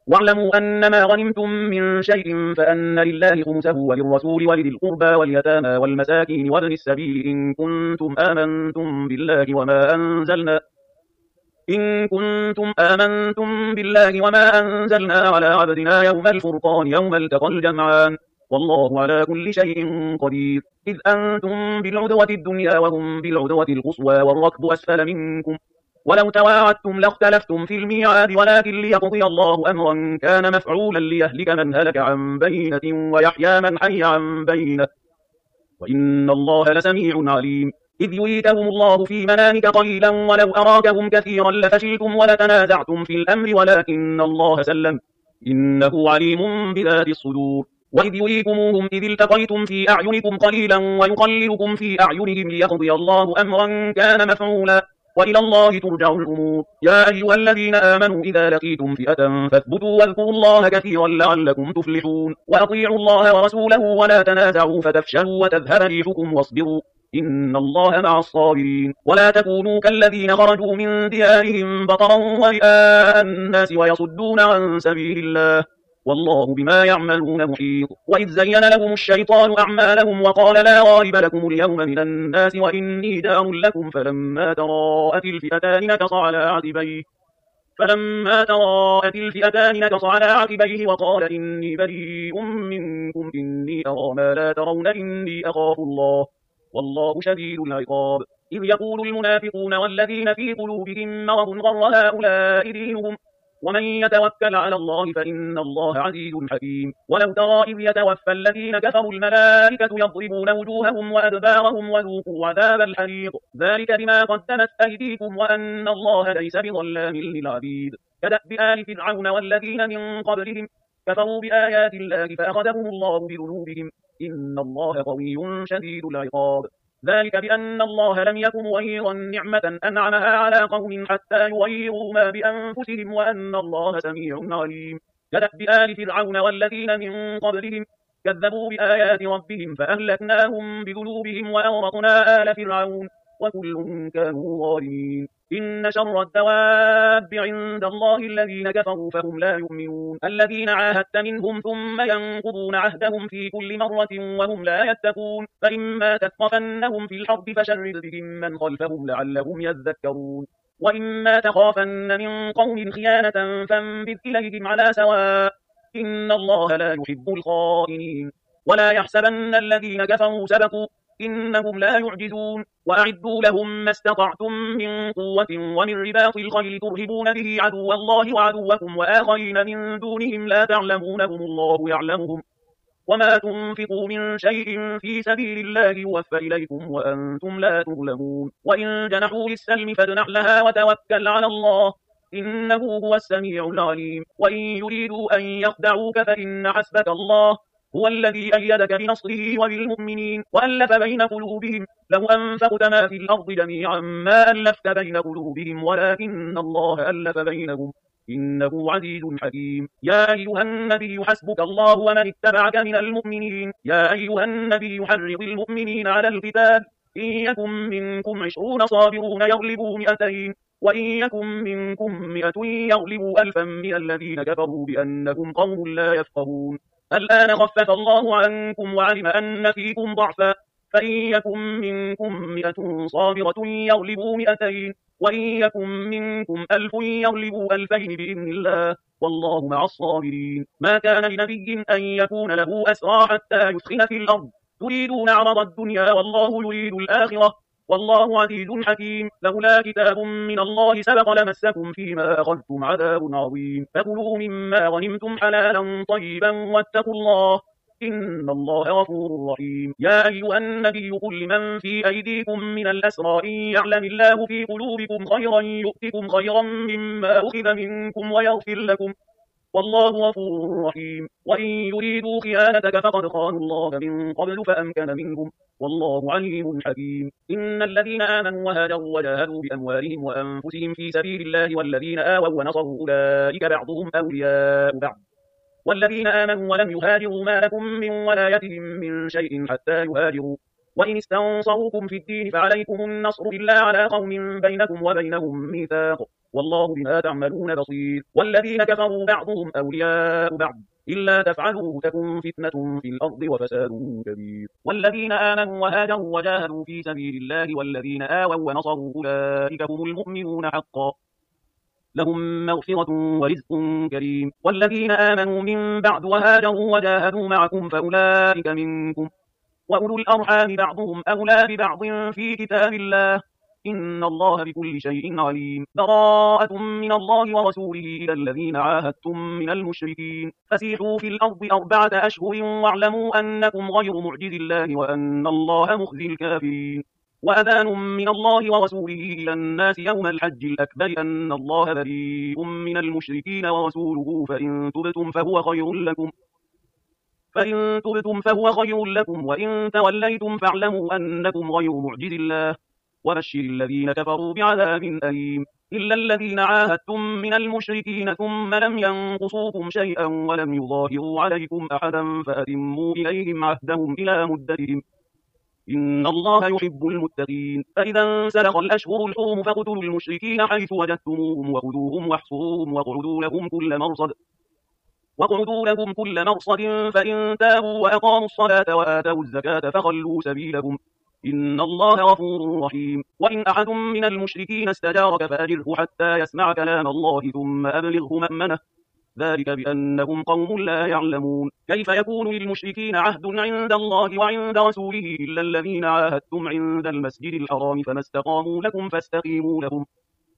واعلموا أنما غنمتم من شيء فأن لله خمسه وللرسول ولذي القربى واليتامى والمساكين وابن السبيل إن كنتم آمنتم بالله وما أنزلنا على عبدنا يوم الفرقان يوم التقى الجمعان والله على كل شيء قدير. إذ أنتم بالعدوة الدنيا وهم بالعدوة القصوى والركب أسفل منكم ولو تواعدتم لاختلفتم في الميعاد ولكن ليقضي الله أمرا كان مفعولا ليهلك من هلك عن بينة ويحيى من حي عن بينة وإن الله لسميع عليم. إذ يريكهم الله في منامك قليلا ولو أراكهم كثيرا لفشلتم ولتنازعتم في الأمر ولكن الله سلم إنه عليم بذات الصدور. وإذ يريكموهم إذ التقيتم في أعينكم قليلا ويقللكم في أعينهم ليقضي الله أمرا كان مفعولا وإلى الله ترجع الأمور. يا أيها الذين آمنوا إذا لقيتم فئة فاثبتوا واذكروا الله كثيرا لعلكم تفلحون. وأطيعوا الله ورسوله ولا تنازعوا فتفشلوا وتذهب ريحكم واصبروا إن الله مع الصابرين. ولا تكونوا كالذين خرجوا من ديارهم بطرا ورئاء الناس ويصدون عن سبيل الله والله بما يعملون محيط. وإذ زين لهم الشيطان أعمالهم وقال لا غالب لكم اليوم من الناس وإني جار لكم فلما تراءت الفئتان نكص على عقبيه وقال إني بريء منكم إني أرى ما لا ترون إني أخاف الله والله شديد العقاب. إذ يقول المنافقون والذين في قلوبهم مرض غر هؤلاء دينهم ومن يتوكل على الله فإن الله عزيز حكيم. ولو ترى إذ يتوفى الذين كفروا الملائكة يضربون وجوههم وأدبارهم وذوقوا عذاب الحريق ذلك بما قدمت أيديكم وأن الله ليس بظلام للعبيد. كدأب آل فرعون والذين من قبلهم كفروا بآيات الله فأخذهم الله بذنوبهم إن الله قوي شديد العقاب. ذلك بأن الله لم يكن مغيرا نعمة أنعمها على قوم حتى يغيروا ما بأنفسهم وأن الله سميع عليم. كدأب آل فرعون والذين من قبلهم كذبوا بآيات ربهم فأهلكناهم بذنوبهم وأغرقنا آل فرعون وكل كانوا ظالمين. إن شر الدواب عند الله الذين كفروا فهم لا يؤمنون الذين عاهدت منهم ثم ينقضون عهدهم في كل مرة وهم لا يتقون. فإما تثقفنهم في الحرب فشرد بهم من خلفهم لعلهم يذكرون. وإما تخافن من قوم خيانة فانبذ إليهم على سواء إن الله لا يحب الخائنين. ولا يحسبن الذين كفروا سبقوا إنهم لا يعجزون. وأعدوا لهم ما استطعتم من قوة ومن رباط الخيل ترهبون به عدو الله وعدوكم وآخرين من دونهم لا تعلمونهم الله يعلمهم وما تنفقوا من شيء في سبيل الله يوفى إليكم وأنتم لا تظلمون. وإن جنحوا للسلم فاجنح لها وتوكل على الله إنه هو السميع العليم. وإن يريدوا أن يخدعوك فإن حسبك الله هو الذي أيدك بنصره وبالمؤمنين وألف بين قلوبهم لو أنفقت ما في الأرض جميعا ما ألفت بين قلوبهم ولكن الله ألف بينهم إنه عزيز حكيم. يا أيها النبي حسبك الله ومن اتبعك من المؤمنين. يا أيها النبي حرض المؤمنين على القتال إن يكن منكم 20 صابرون يغلبوا 200 وإن يكن منكم 100 يغلبوا 1000 من الذين كفروا بأنهم قوم لا يفقهون. الآن خفف الله عنكم وعلم أن فيكم ضعفا فإن يكن منكم 100 صابرة يغلبوا 200 وإن يكن منكم 1000 يغلبوا 2000 بإذن الله والله مع الصابرين. ما كان لنبي أن يكون له أسرى حتى يسخن في الأرض تريدون عرض الدنيا والله يريد الآخرة والله عزيز حكيم. لولا كتاب من الله سبق لمسكم فيما أخذتم عذاب عظيم. فكلوا مما غنمتم حلالا طيبا واتقوا الله إن الله غفور رحيم. يا أيها النبي قل لمن في أيديكم من الأسرى إن يعلم الله في قلوبكم خيرا يؤتكم خيرا مما أخذ منكم ويغفر لكم والله غفور رحيم. وإن يريدوا خيانتك فقد خانوا الله من قبل فأمكن منهم والله عليم حكيم. إن الذين آمنوا وهاجروا وجاهدوا بأموالهم وأنفسهم في سبيل الله والذين آووا ونصروا أولئك بعضهم أولياء بعض والذين آمنوا ولم يهاجروا ما لكم من ولايتهم من شيء حتى يهاجروا وإن استنصروكم في الدين فعليكم النصر إلا على قوم بينكم وبينهم ميثاق والله بما تعملون بصير والذين كفروا بعضهم أولياء بعض إلا تفعلوه تكن فتنة في الأرض وفساد كبير والذين آمنوا وهاجروا وجاهدوا في سبيل الله والذين آووا ونصروا أولئك هم المؤمنون حقا لهم مغفرة ورزق كريم والذين آمنوا من بعد وهاجروا وجاهدوا معكم فأولئك منكم وأولو الأرحام بعضهم أولى ببعض في كتاب الله إن الله بكل شيء عليم براءة من الله ورسوله إلى الذين عاهدتم من المشركين فسيحوا في الأرض 4 أشهر واعلموا أنكم غير معجز الله وأن الله مخزي الكافرين وأذان من الله ورسوله إلى الناس يوم الحج الأكبر أن الله بريء من المشركين ورسوله فإن تبتم فهو خير لكم وإن توليتم فاعلموا أنكم غير معجز الله وبشر الذين كفروا بعذاب أليم إلا الذين عاهدتم من المشركين ثم لم ينقصوكم شيئا ولم يظاهروا عليكم أحدا فأتموا إليهم عهدهم إلى مدتهم إن الله يحب المتقين فإذا انسلخ الأشهر الحرم فاقتلوا المشركين حيث وجدتموهم وخذوهم واحصروهم واقعدوا لهم كل مرصد فإن تابوا وأقاموا الصلاة وآتوا الزكاة فخلوا سبيلهم إن الله غفور رحيم وإن أحد من المشركين استجارك فأجره حتى يسمع كلام الله ثم أبلغه مأمنه ذلك بأنهم قوم لا يعلمون كيف يكون للمشركين عهد عند الله وعند رسوله إلا الذين عاهدتم عند المسجد الحرام فما استقاموا لكم فاستقيموا لهم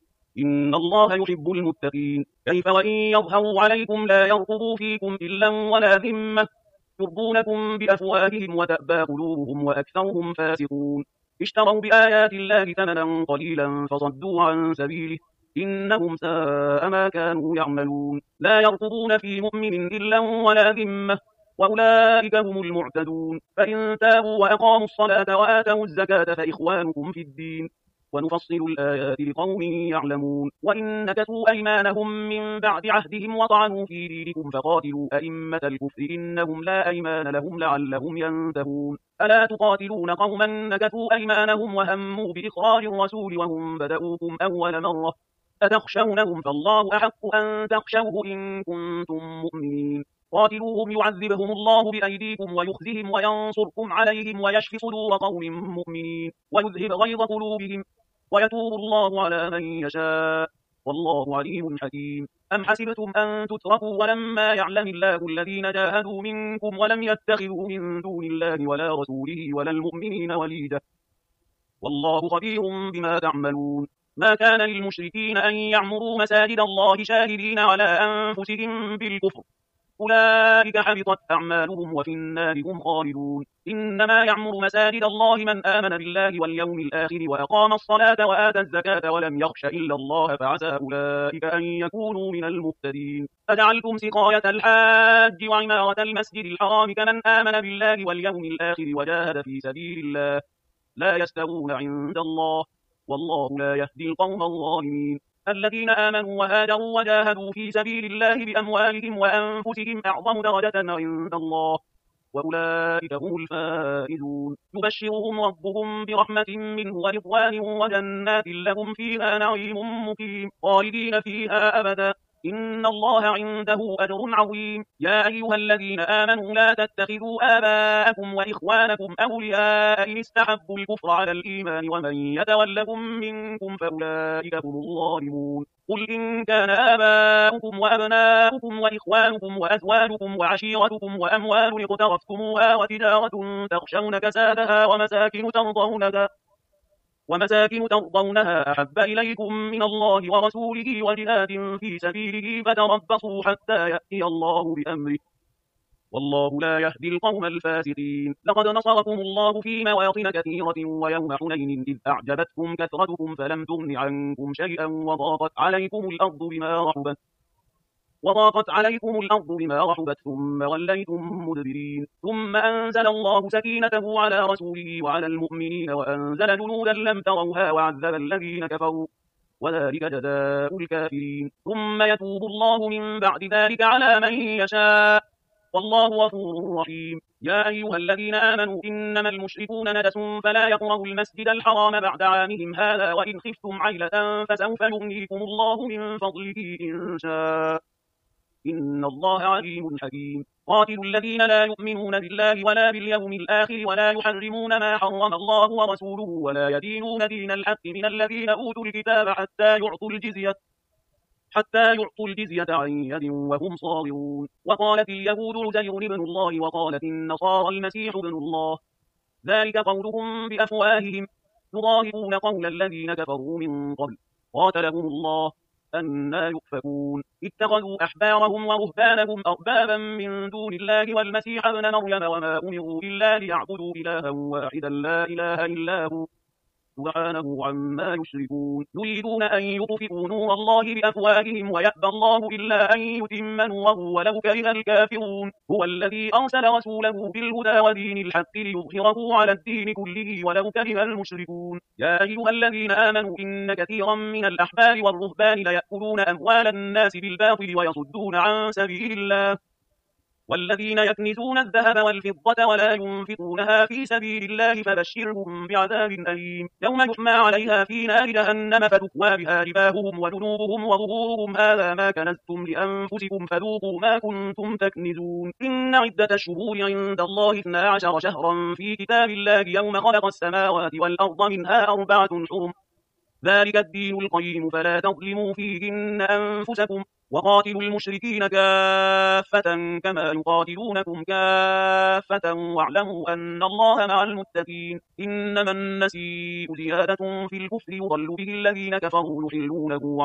إن الله يحب المتقين كيف وإن يظهروا عليكم لا يرقبوا فيكم إلا ولا ذمة يرضونكم بأفواههم وتأبى قلوبهم وأكثرهم فاسقون اشتروا بآيات الله ثمنا قليلا فصدوا عن سبيله إنهم ساء ما كانوا يعملون لا يرقبون في مؤمن إلا ولا ذمة وأولئك هم المعتدون فإن تابوا وأقاموا الصلاة وآتوا الزكاة فإخوانكم في الدين ونفصل الآيات لقوم يعلمون وإن نكثوا أيمانهم من بعد عهدهم وطعنوا في دينكم فقاتلوا أئمة الكفر إنهم لا أيمان لهم لعلهم ينتهون ألا تقاتلون قوما نكثوا أيمانهم وهموا بإخراج الرسول وهم بدؤوكم أول مرة أتخشونهم فالله أحق أن تخشوه إن كنتم مؤمنين قاتلوهم يعذبهم الله بأيديكم ويخزهم وينصركم عليهم ويشف صدور قوم مؤمنين ويذهب غيظ قلوبهم ويتوب الله على من يشاء والله عليم حكيم أم حسبتم أن تتركوا ولما يعلم الله الذين جاهدوا منكم ولم يتخذوا من دون الله ولا رسوله ولا المؤمنين وليدا والله خبير بما تعملون ما كان للمشركين أن يعمروا مساجد الله شاهدين على أنفسهم بالكفر أولئك حبطت أعمالهم وفي النار هم خالدون إنما يعمر مساجد الله من آمن بالله واليوم الآخر وأقام الصلاة وآتى الزكاة ولم يخش إلا الله فعسى أولئك أن يكونوا من المهتدين أجعلتم سقاية الحاج وعمارة المسجد الحرام كمن آمن بالله واليوم الآخر وجاهد في سبيل الله لا يستوون عند الله والله لا يهدي القوم الظالمين الذين آمنوا وهاجروا وجاهدوا في سبيل الله بأموالهم وأنفسهم أعظم درجة عند الله وأولئك هم الفائزون يبشرهم ربهم برحمة منه ورضوان وجنات لهم فيها نعيم مقيم خالدين فيها أبدا إن الله عنده أجر عظيم يا أيها الذين آمنوا لا تتخذوا آباءكم وإخوانكم أولياء إن استحبوا الكفر على الإيمان ومن يتولهم منكم فأولئك هم الظالمون قل إن كان آباؤكم وأبناؤكم وإخوانكم وأزواجكم وعشيرتكم وأموال اقترفتموها وتجارة تخشون كسادها ومساكن ترضونها أحب إليكم من الله ورسوله وجهاد في سبيله فتربصوا حتى يأتي الله بأمره والله لا يهدي القوم الفاسقين لقد نصركم الله في مواطن كثيرة ويوم حنين إذ أعجبتكم كثرتكم فلم تغن عنكم شيئا وضاقت عليكم الأرض بما رحبت ثم وليتم مدبرين ثم أنزل الله سكينته على رسوله وعلى المؤمنين وأنزل جنودا لم تروها وعذب الذين كفروا وذلك جزاء الكافرين ثم يتوب الله من بعد ذلك على من يشاء والله غفور رحيم. يا أيها الذين آمنوا إنما المشركون نجس فلا يقربوا المسجد الحرام بعد عامهم هذا وإن خفتم عيلة فسوف يغنيكم الله من فضله إن شاء إن الله عليم حكيم. قاتلوا الذين لا يؤمنون بالله ولا باليوم الآخر ولا يحرمون ما حرم الله ورسوله ولا يدينون دين الحق من الذين أوتوا الكتاب حتى يعطوا الجزية عن يد وهم صاغرون. وقالت اليهود عزير ابن الله وقالت النصارى المسيح ابن الله ذلك قولهم بأفواههم يضاهئون قول الذين كفروا من قبل قاتلهم الله أنى يؤفكون. اتخذوا أحبارهم ورهبانهم أربابا من دون الله والمسيح ابن مريم وما أمروا إلا ليعبدوا إلها واحدا لا إله إلا هو سبحانه عما يشركون. يريدون أن يطفئوا نور الله بأفواههم ويأبى الله إلا أن يتم نوره ولو كره الكافرون. هو الذي أرسل رسوله بالهدى ودين الحق ليظهره على الدين كله ولو كره المشركون. يا أيها الذين آمنوا إن كثيرا من الأحبار والرهبان ليأكلون أموال الناس بالباطل ويصدون عن سبيل الله والذين يكنزون الذهب والفضة ولا ينفقونها في سبيل الله فبشرهم بعذاب أليم يوم يحمى عليها في نار جهنم فتكوى بها جباههم وجنوبهم وظهورهم هذا ما كنزتم لأنفسكم فذوقوا ما كنتم تكنزون. إن عدة الشهور عند الله 12 شهرا في كتاب الله يوم خلق السماوات والأرض منها 4 حرم ذلك الدين القيم فلا تظلموا فيهن أنفسكم وقاتلوا المشركين كافة كما يقاتلونكم كافة واعلموا أن الله مع المتقين. إنما النسيء زيادة في الكفر يضل به الذين كفروا يحلونه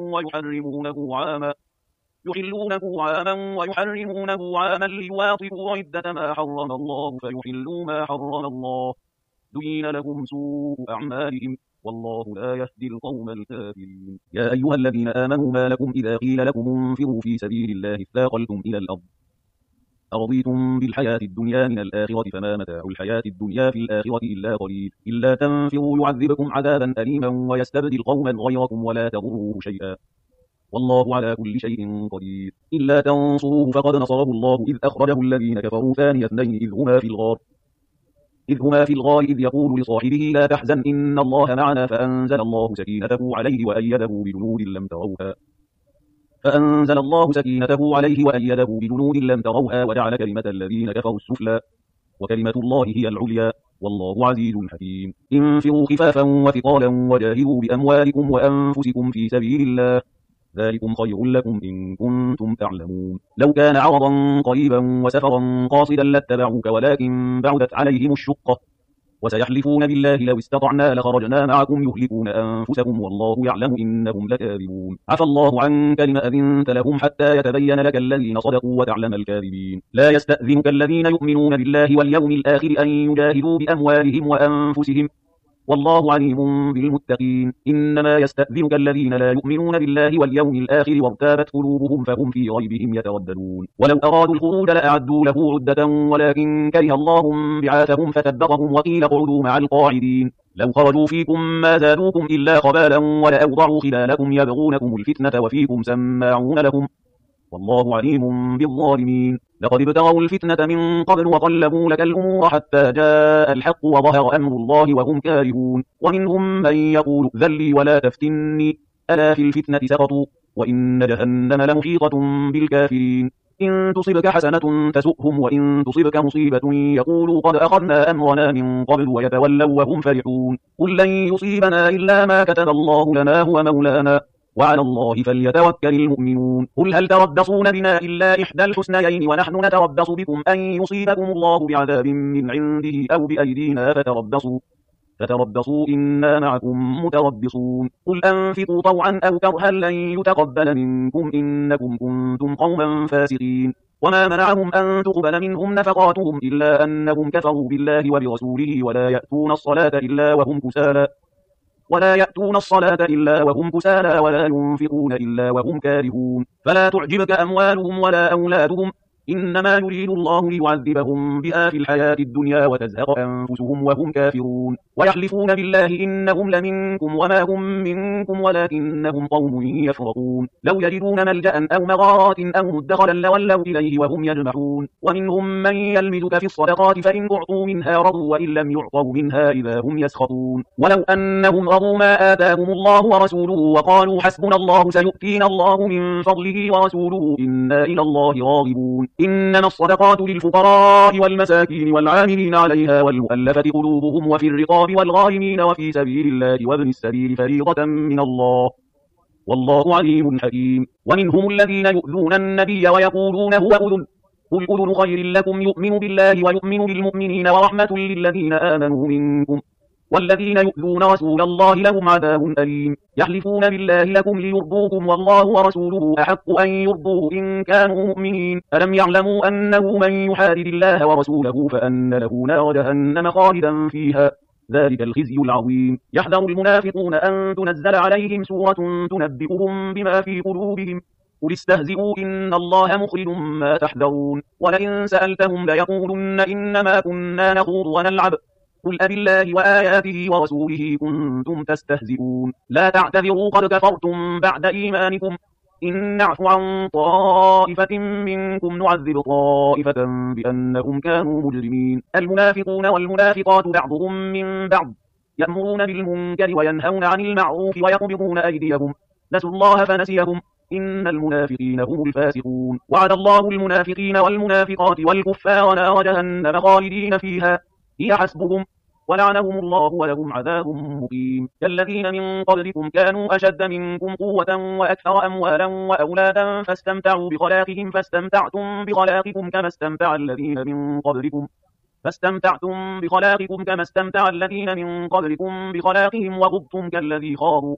عاما ويحرمونه عاما ليواطئوا عدة ما حرم الله فيحلوا ما حرم الله زين لهم سوء أعمالهم والله لا يهدي القوم الكافرين. يا أيها الذين آمنوا ما لكم إذا قيل لكم انفروا في سبيل الله اثاقلتم إلى الأرض أرضيتم بالحياة الدنيا من الآخرة فما متاع الحياة الدنيا في الآخرة إلا قليل. إلا تنفروا يعذبكم عذابا أليما ويستبدل قوما غيركم ولا تضروه شيئا والله على كل شيء قدير. إلا تنصروه فقد نصره الله إذ أخرجه الذين كفروا ثاني اثنين إذ هما في الغار إذ يقول لصاحبه لا تحزن إن الله معنا فأنزل الله سكينته عليه وأيده بجنود لم تروها وجعل كلمة الذين كفروا السفلى وكلمة الله هي العليا والله عزيز حكيم. انفروا خفافا وثقالا وجاهدوا بأموالكم وأنفسكم في سبيل الله ذلكم خير لكم إن كنتم تعلمون. لو كان عرضا قريبا وسفرا قاصدا لاتبعوك ولكن بعدت عليهم الشقة وسيحلفون بالله لو استطعنا لخرجنا معكم يهلكون أنفسهم والله يعلم إنهم لكاذبون. عفى الله عنك لما أذنت لهم حتى يتبين لك الذين صدقوا وتعلم الكاذبين. لا يستأذنك الذين يؤمنون بالله واليوم الآخر أن يجاهدوا بأموالهم وأنفسهم والله عليم بالمتقين. إنما يستأذنك الذين لا يؤمنون بالله واليوم الآخر وارتابت قلوبهم فهم في ريبهم يترددون. ولو أرادوا الخروج لأعدوا له عدة ولكن كره الله بعاثهم فثبطهم وقيل اقعدوا مع القاعدين. لو خرجوا فيكم ما زادوكم إلا خبالا ولأوضعوا خلالكم يبغونكم الفتنة وفيكم سماعون لهم والله عليم بالظالمين. لقد ابتغوا الفتنة من قبل وقلبوا لك الأمور حتى جاء الحق وظهر أمر الله وهم كارهون. ومنهم من يقول ائذن لي ولا تفتني ألا في الفتنة سقطوا وإن جهنم لمحيطة بالكافرين. إن تصبك حسنة تسؤهم وإن تصبك مصيبة يقولوا قد أخذنا أمرنا من قبل ويتولوا وهم فرحون. قل لن يصيبنا إلا ما كتب الله لنا هو مولانا وعلى الله فليتوكل المؤمنون. قل هل تربصون بنا إلا إحدى الحسنيين ونحن نتربص بكم أن يصيبكم الله بعذاب من عنده أو بأيدينا فتربصوا إنا معكم متربصون. قل أنفقوا طوعا أو كرها لن يتقبل منكم إنكم كنتم قوما فاسقين. وما منعهم أن تقبل منهم نفقاتهم إلا أنهم كفروا بالله وبرسوله ولا يأتون الصلاة إلا وهم كسالى ولا ينفقون إلا وهم كارهون. فلا تعجبك أموالهم ولا أولادهم إنما يريد الله ليعذبهم بها في الحياة الدنيا وتزهق أنفسهم وهم كافرون ويحلفون بالله إنهم لمنكم وما هم منكم ولكنهم قوم يفرقون لو يجدون ملجأ أو مغارات أو مدخلا لولوا إليه وهم يجمحون ومنهم من يلمزك في الصدقات فإن أعطوا منها رضوا وإن لم يعطوا منها إذا هم يسخطون ولو أنهم رضوا ما آتاهم الله ورسوله وقالوا حسبنا الله سيؤتينا الله من فضله ورسوله إنا إلى الله راغبون إنما الصدقات للفقراء والمساكين والعاملين عليها والمؤلفة قلوبهم وفي الرقاب والغارمين وفي سبيل الله وابن السبيل فريضة من الله والله عليم حكيم ومنهم الذين يؤذون النبي ويقولون هو أذن قل أذن خير لكم يؤمن بالله ويؤمن بالمؤمنين ورحمة للذين آمنوا منكم والذين يؤذون رسول الله لهم عذاب أليم يحلفون بالله لكم ليرضوكم والله ورسوله أحق أن يرضوه إن كانوا مؤمنين ألم يعلموا أنه من يحادد الله ورسوله فأن له نار جهنم خالدا فيها ذلك الخزي العظيم يحذر المنافقون أن تنزل عليهم سورة تنبئهم بما في قلوبهم قل استهزئوا إن الله مخرج ما تحذرون ولئن سألتهم ليقولن إنما كنا نخوض ونلعب قل أبالله وآياته ورسوله كنتم تستهزئون لا تعتذروا قد كفرتم بعد إيمانكم إن نعفو عن طائفة منكم نعذب طائفة بأنهم كانوا مجرمين المنافقون والمنافقات بعضهم من بعض يأمرون بالمنكر وينهون عن المعروف ويقبضون أيديهم نسوا الله فنسيهم إن المنافقين هم الفاسقون وعد الله المنافقين والمنافقات والكفار نار جهنم خالدين فيها هي حسبهم ولعنهم الله ولهم عذاب مقيم كالذين من قبلكم كانوا أشد منكم قوة وأكثر أموالا وأولادا فاستمتعوا بخلاقهم فاستمتعتم بخلاقكم كما استمتع الذين من قبلكم بخلاقهم وخضتم كالذي خاضوا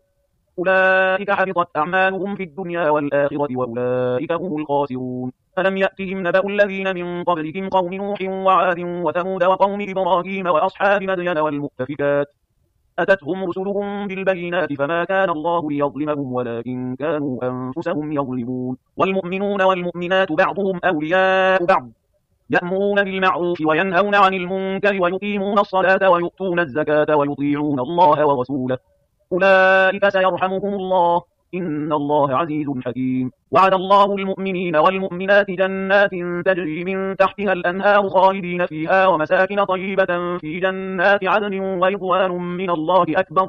أولئك حبطت أعمالهم في الدنيا والآخرة وأولئك هم الخاسرون ألم يأتهم نبأ الذين من قبلهم قوم نوح وعاد وثمود وقوم إبراهيم وأصحاب مدين والمؤتفكات أتتهم رسلهم بالبينات فما كان الله ليظلمهم ولكن كانوا أنفسهم يظلمون والمؤمنون والمؤمنات بعضهم أولياء بعض يأمرون بالمعروف وينهون عن المنكر ويقيمون الصلاة ويؤتون الزكاة ويطيعون الله ورسوله أولئك سيرحمهم الله إن الله عزيز حكيم وعد الله المؤمنين والمؤمنات جنات تجري من تحتها الأنهار خالدين فيها ومساكن طيبة في جنات عدن ورضوان من الله أكبر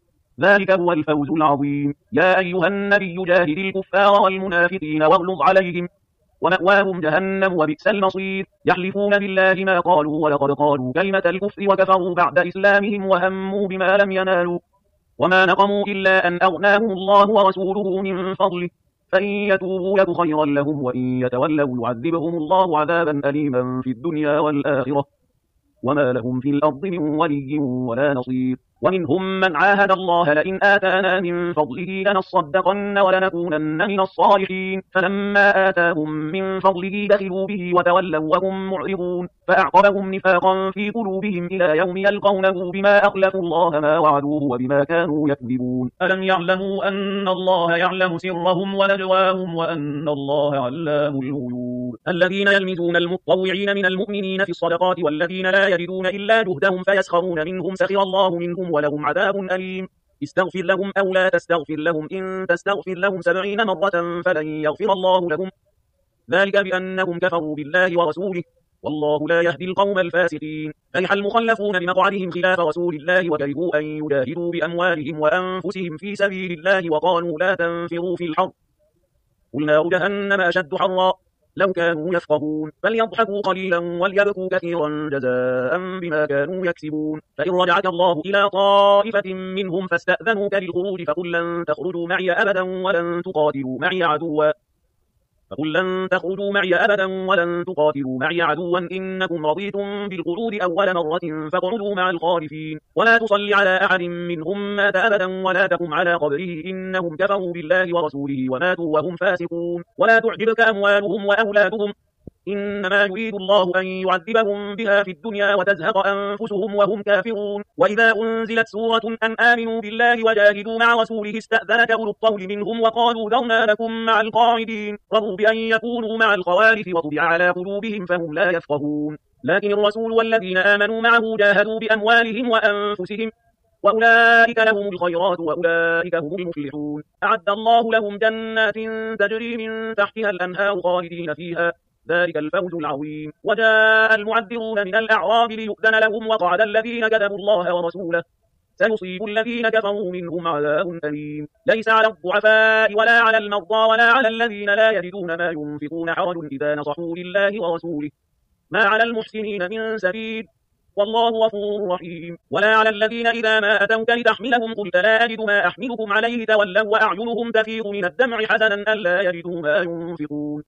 ذلك هو الفوز العظيم يا أيها النبي جاهد الكفار والمنافقين واغلظ عليهم ومأواهم جهنم وبئس المصير يحلفون بالله ما قالوا ولقد قالوا كلمة الكفر وكفروا بعد إسلامهم وهموا بما لم ينالوا وما نقموا إلا أن أغناهم الله ورسوله من فضله فإن يتوبوا يك خيرا لهم وإن يتولوا يعذبهم الله عذابا أليما في الدنيا والآخرة وما لهم في الأرض من ولي ولا نصير ومنهم من عاهد الله لئن آتانا من فضله لنصدقن ولنكونن من الصالحين فلما آتاهم من فضله بخلوا به وتولوا وهم معرضون فأعقبهم نفاقا في قلوبهم إلى يوم يلقونه بما أخلفوا الله ما وعدوه وبما كانوا يكذبون ألم يعلموا أن الله يعلم سرهم ونجواهم وأن الله علام الغيوب الذين يلمزون المطوعين من المؤمنين في الصدقات والذين لا يجدون إلا جهدهم فيسخرون منهم سخر الله منهم ولهم عذاب أليم استغفر لهم أو لا تستغفر لهم إن تستغفر لهم 70 مرة فلن يغفر الله لهم ذلك بأنهم كفروا بالله ورسوله والله لا يهدي القوم الفاسقين فرح المخلفون بمقعدهم خلاف رسول الله وكرهوا أن يجاهدوا بأموالهم وأنفسهم في سبيل الله وقالوا لا تنفروا في الحرب قل نار جهنم أشد حرا لو كانوا يفقهون فليضحكوا قليلا وليبكوا كثيرا جزاء بما كانوا يكسبون فإن رجعك الله إلى طائفة منهم فاستأذنوك للخروج فقل لن تخرجوا معي أبدا ولن تقاتلوا معي عدوا إنكم رضيتم بالقعود أول مرة فاقعدوا مع الخالفين ولا تصل على أحد منهم مات أبدا ولا تقم على قبره إنهم كفروا بالله ورسوله وماتوا وهم فاسقون ولا تعجبك أموالهم وأولادهم إنما يريد الله أن يعذبهم بها في الدنيا وتزهق أنفسهم وهم كافرون. وإذا أنزلت سورة أن آمنوا بالله وجاهدوا مع رسوله استأذنك أولو الطول منهم وقالوا ذرنا لكم مع القاعدين رضوا بأن يكونوا مع الخوالف وطبع على قلوبهم فهم لا يفقهون. لكن الرسول والذين آمنوا معه جاهدوا بأموالهم وأنفسهم وأولئك لهم الخيرات وأولئك هم المفلحون. أعد الله لهم جنات تجري من تحتها الأنهار خالدين فيها ذلك الفوز العظيم. وجاء المعذرون من الأعراب ليؤذن لهم وقعد الذين كذبوا الله ورسوله سيصيب الذين كفروا منهم عذاب أليم. ليس على الضعفاء ولا على المرضى ولا على الذين لا يجدون ما ينفقون حرج إذا نصحوا لله ورسوله ما على المحسنين من سبيل والله غفور رحيم. ولا على الذين إذا ما أتوك لتحملهم قلت لا أجد ما أحملكم عليه تولوا وأعينهم تفيض من الدمع حزنا ألا يجدوا ما ينفقون